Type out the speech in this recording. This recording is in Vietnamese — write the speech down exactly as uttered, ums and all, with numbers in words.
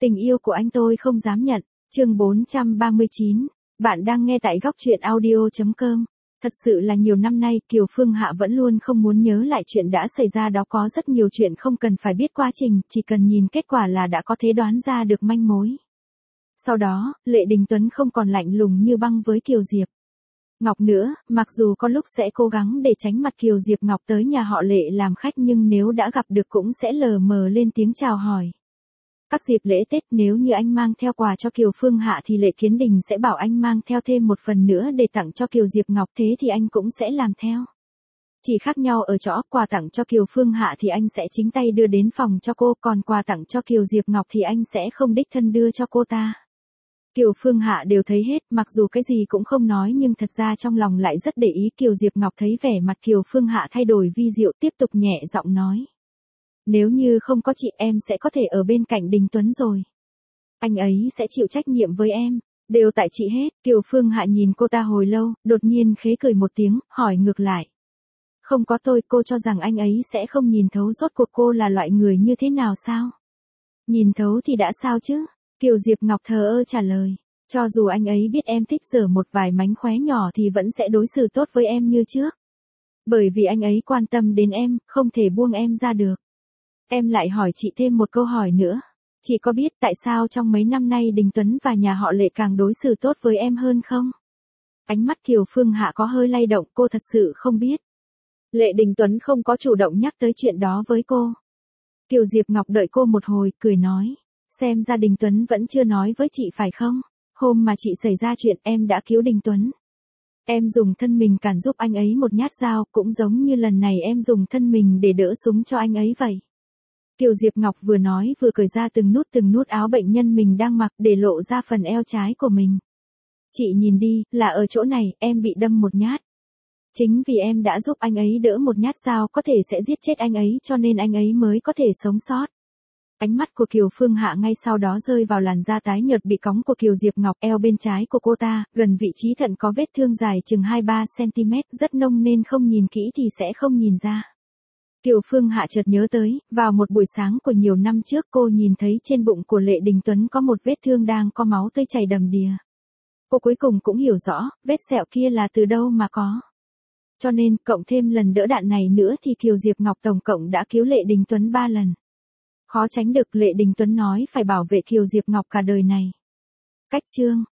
Tình yêu của anh tôi không dám nhận. Chương bốn trăm ba mươi chín. Bạn đang nghe tại góc truyện audio chấm com. Thật sự là nhiều năm nay Kiều Phương Hạ vẫn luôn không muốn nhớ lại chuyện đã xảy ra đó, có rất nhiều chuyện không cần phải biết quá trình, chỉ cần nhìn kết quả là đã có thể đoán ra được manh mối. Sau đó, Lệ Đình Tuấn không còn lạnh lùng như băng với Kiều Diệp Ngọc nữa, mặc dù có lúc sẽ cố gắng để tránh mặt Kiều Diệp Ngọc tới nhà họ Lệ làm khách, nhưng nếu đã gặp được cũng sẽ lờ mờ lên tiếng chào hỏi. Các dịp lễ Tết nếu như anh mang theo quà cho Kiều Phương Hạ thì Lệ Kiến Đình sẽ bảo anh mang theo thêm một phần nữa để tặng cho Kiều Diệp Ngọc, thế thì anh cũng sẽ làm theo. Chỉ khác nhau ở chỗ quà tặng cho Kiều Phương Hạ thì anh sẽ chính tay đưa đến phòng cho cô, còn quà tặng cho Kiều Diệp Ngọc thì anh sẽ không đích thân đưa cho cô ta. Kiều Phương Hạ đều thấy hết, mặc dù cái gì cũng không nói nhưng thật ra trong lòng lại rất để ý. Kiều Diệp Ngọc thấy vẻ mặt Kiều Phương Hạ thay đổi vi diệu, tiếp tục nhẹ giọng nói. Nếu như không có chị em sẽ có thể ở bên cạnh Đình Tuấn rồi. Anh ấy sẽ chịu trách nhiệm với em, đều tại chị hết. Kiều Phương Hạ nhìn cô ta hồi lâu, đột nhiên khế cười một tiếng, hỏi ngược lại. Không có tôi, cô cho rằng anh ấy sẽ không nhìn thấu rốt cuộc cô là loại người như thế nào sao? Nhìn thấu thì đã sao chứ? Kiều Diệp Ngọc thờ ơ trả lời. Cho dù anh ấy biết em thích giở một vài mánh khóe nhỏ thì vẫn sẽ đối xử tốt với em như trước. Bởi vì anh ấy quan tâm đến em, không thể buông em ra được. Em lại hỏi chị thêm một câu hỏi nữa. Chị có biết tại sao trong mấy năm nay Đình Tuấn và nhà họ Lệ càng đối xử tốt với em hơn không? Ánh mắt Kiều Phương Hạ có hơi lay động, cô thật sự không biết. Lệ Đình Tuấn không có chủ động nhắc tới chuyện đó với cô. Kiều Diệp Ngọc đợi cô một hồi, cười nói. Xem ra Đình Tuấn vẫn chưa nói với chị phải không? Hôm mà chị xảy ra chuyện em đã cứu Đình Tuấn. Em dùng thân mình cản giúp anh ấy một nhát dao, cũng giống như lần này em dùng thân mình để đỡ súng cho anh ấy vậy. Kiều Diệp Ngọc vừa nói vừa cởi ra từng nút từng nút áo bệnh nhân mình đang mặc để lộ ra phần eo trái của mình. Chị nhìn đi, là ở chỗ này, em bị đâm một nhát. Chính vì em đã giúp anh ấy đỡ một nhát dao có thể sẽ giết chết anh ấy cho nên anh ấy mới có thể sống sót. Ánh mắt của Kiều Phương Hạ ngay sau đó rơi vào làn da tái nhợt bị cóng của Kiều Diệp Ngọc, eo bên trái của cô ta, gần vị trí thận có vết thương dài chừng hai ba xăng-ti-mét, rất nông nên không nhìn kỹ thì sẽ không nhìn ra. Kiều Phương Hạ chợt nhớ tới, vào một buổi sáng của nhiều năm trước cô nhìn thấy trên bụng của Lệ Đình Tuấn có một vết thương đang có máu tươi chảy đầm đìa. Cô cuối cùng cũng hiểu rõ, vết sẹo kia là từ đâu mà có. Cho nên, cộng thêm lần đỡ đạn này nữa thì Kiều Diệp Ngọc tổng cộng đã cứu Lệ Đình Tuấn ba lần. Khó tránh được, Lệ Đình Tuấn nói phải bảo vệ Kiều Diệp Ngọc cả đời này. Cách chương